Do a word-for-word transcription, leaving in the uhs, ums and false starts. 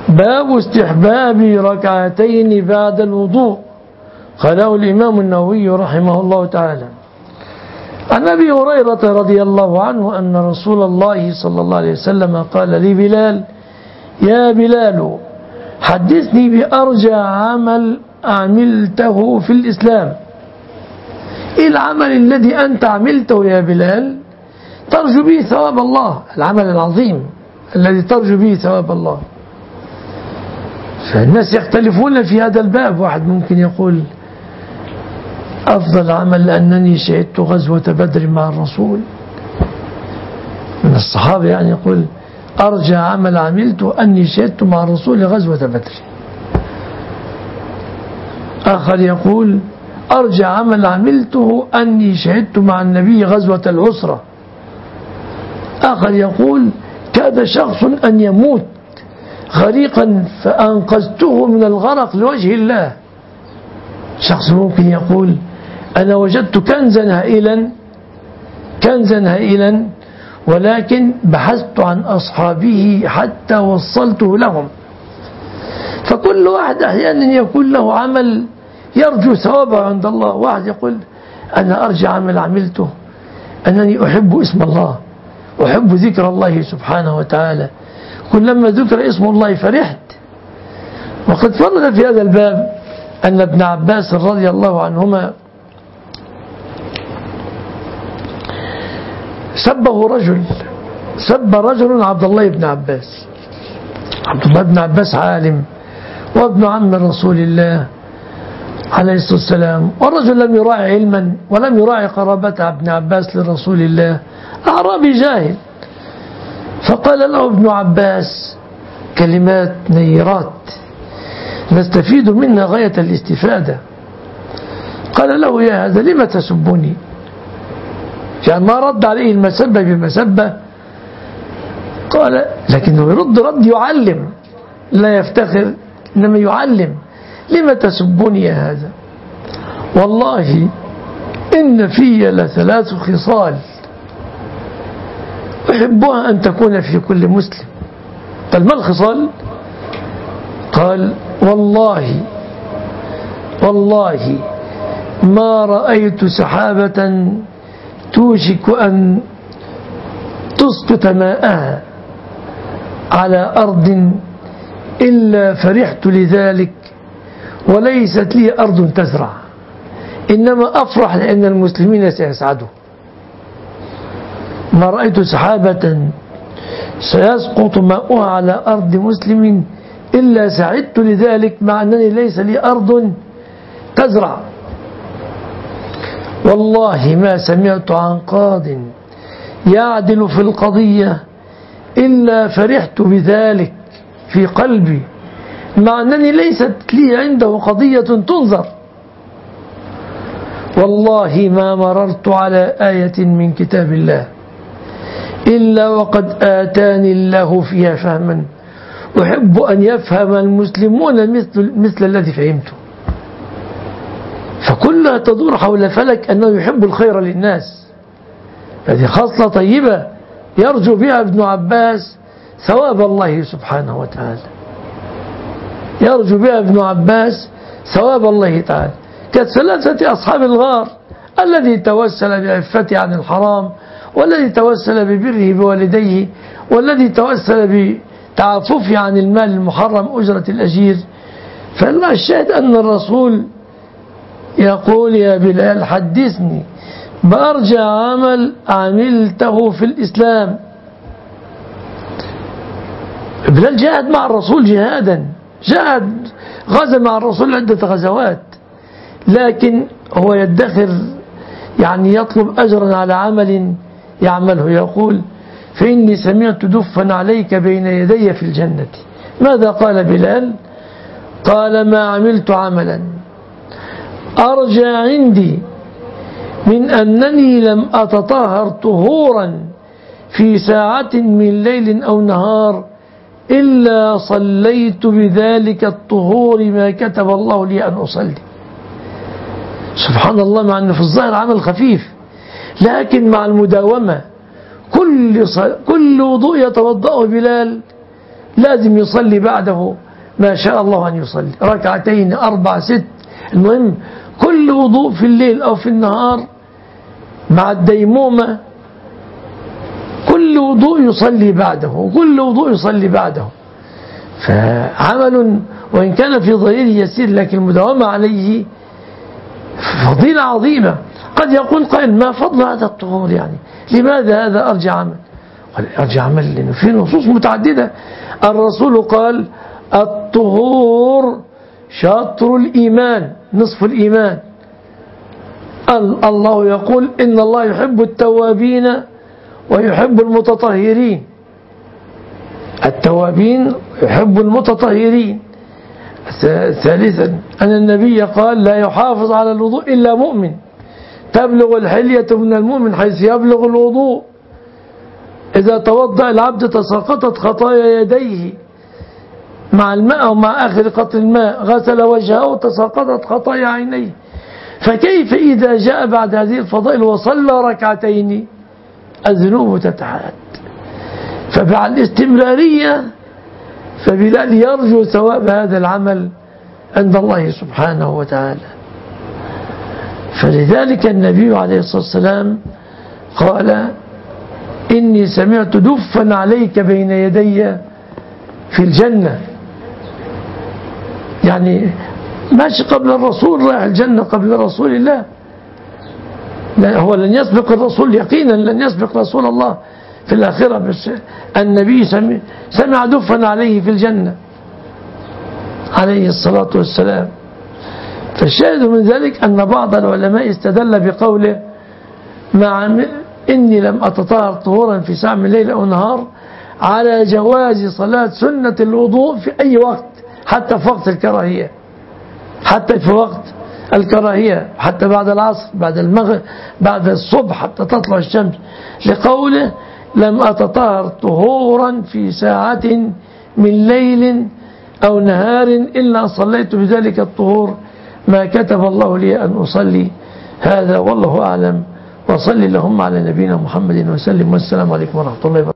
باب استحباب ركعتين بعد الوضوء. قاله الإمام النووي رحمه الله تعالى. عن أبي هريرة رضي الله عنه أن رسول الله صلى الله عليه وسلم قال لبلال: يا بلال حدثني بأرجى عمل عملته في الإسلام. إيه العمل الذي أنت عملته يا بلال ترجو به ثواب الله، العمل العظيم الذي ترجو به ثواب الله؟ فالناس يختلفون في هذا الباب. واحد ممكن يقول أفضل عمل لأنني شهدت غزوة بدر مع الرسول، من الصحابة يعني يقول أرجى عمل عملته أني شهدت مع الرسول غزوة بدر. آخر يقول أرجى عمل عملته أني شهدت مع النبي غزوة العسرة. آخر يقول كاد شخص أن يموت غريقا فأنقذته من الغرق لوجه الله. شخص ممكن يقول أنا وجدت كنزا هائلا كنزا هائلا ولكن بحثت عن أصحابه حتى وصلته لهم. فكل واحد أحيانا يكون له عمل يرجو ثوابه عند الله. واحد يقول أنا أرجى عمل عملته أنني أحب اسم الله، أحب ذكر الله سبحانه وتعالى، كلما ذكر اسم الله فرحت. وقد فرد في هذا الباب أن ابن عباس رضي الله عنهما سبه رجل سب رجل عبد الله بن عباس. عبد الله بن عباس عالم وابن عم رسول الله عليه الصلاة والسلام، والرجل لم يراعي علما ولم يراعي قرابة ابن عباس لرسول الله، أعرابي جاهل. فقال له ابن عباس كلمات نيرات نستفيد منها غاية الاستفادة. قال له يا هذا لم تسبني؟ يعني ما رد عليه المسبة بمسبة، قال لكنه يرد رد يعلم، لا يفتخر إنما يعلم. لم تسبني يا هذا؟ والله إن في لثلاث خصال أحبها أن تكون في كل مسلم. قال ما الخصال؟ قال والله والله ما رأيت سحابة توشك أن تسقط ماءها على أرض إلا فرحت لذلك، وليست لي أرض تزرع، إنما أفرح لأن المسلمين سيسعدوا. ما رأيت سحابة سيسقط ماؤها على أرض مسلم إلا سعدت لذلك، مع أنني ليس لي أرض تزرع. والله ما سمعت عن قاض يعدل في القضية إلا فرحت بذلك في قلبي، مع أنني ليست لي عنده قضية تنظر. والله ما مررت على آية من كتاب الله إلا وقد آتاني الله فيها فهما أحب أن يفهم المسلمون مثل, مثل الذي فهمته. فكلها تدور حول فلك أنه يحب الخير للناس. هذه خصلة طيبة يرجو بها ابن عباس ثواب الله سبحانه وتعالى، يرجو بها ابن عباس ثواب الله تعالى. كثلاثة أصحاب الغار، الذي توسل بعفته عن الحرام، والذي توسل ببره بوالديه، والذي توسل بتعففه عن المال المحرم أجرة الأجير. فالشاهد أن الرسول يقول يا بلال حدثني بأرجى عمل عملته في الإسلام. بلال جاهد مع الرسول جهادا، جاهد غزا مع الرسول عدة غزوات، لكن هو يدخر يعني يطلب أجرا على عمل يعمله. يقول فإني سمعت دفا عليك بين يدي في الجنة. ماذا قال بلال؟ قال ما عملت عملا أرجى عندي من أنني لم أتطهر طهورا في ساعة من ليل أو نهار إلا صليت بذلك الطهور ما كتب الله لي أن أصلي. سبحان الله، مع أنه في الظاهر عمل خفيف، لكن مع المداومة كل كل وضوء يتوضأه بلال لازم يصلي بعده ما شاء الله أن يصلي، ركعتين أربع ست، المهم كل وضوء في الليل أو في النهار مع الديمومة كل وضوء يصلي بعده، وكل وضوء يصلي بعده. فعمل وإن كان في ظاهره يسير لكن المداومة عليه فضيلة عظيمة. قد يقول قائل ما فضل هذا الطهور، يعني لماذا هذا أرجى عمل؟ قال أرجى عمل لأنه في نصوص متعددة. الرسول قال الطهور شطر الإيمان، نصف الإيمان. الله يقول إن الله يحب التوابين ويحب المتطهرين، التوابين يحب المتطهرين. ثالثا أن النبي قال لا يحافظ على الوضوء إلا مؤمن، تبلغ الحلية من المؤمن حيث يبلغ الوضوء. إذا توضأ العبد تساقطت خطايا يديه مع الماء أو مع آخر قطر الماء، غسل وجهه تساقطت خطايا عينيه. فكيف إذا جاء بعد هذه الفضائل وصلى ركعتين الذنوب تتعاد؟ فمع الاستمرارية فبلال يرجو ثواب هذا العمل عند الله سبحانه وتعالى. فلذلك النبي عليه الصلاة والسلام قال إني سمعت دفا عليك بين يدي في الجنة، يعني ماشي قبل الرسول، رايح الجنة قبل رسول الله. لا هو لن يسبق الرسول يقينا، لن يسبق رسول الله في الآخرة، بس النبي سمع دفا عليه في الجنة عليه الصلاة والسلام. فالشاهد من ذلك أن بعض العلماء استدل بقوله مع إني لم أتطهر طهورا في ساعة من ليل أو نهار على جواز صلاة سنة الوضوء في أي وقت، حتى في وقت الكراهية، حتى في وقت الكراهية، حتى بعد العصر، بعد المغرب، بعد الصبح حتى تطلع الشمس، لقوله لم أتطهر طهورا في ساعة من ليل أو نهار إلا صليت بذلك الطهور ما كتب الله لي أن أصلي. هذا والله أعلم، وصل اللهم على نبينا محمد وسلم، والسلام عليكم ورحمة الله وبركاته.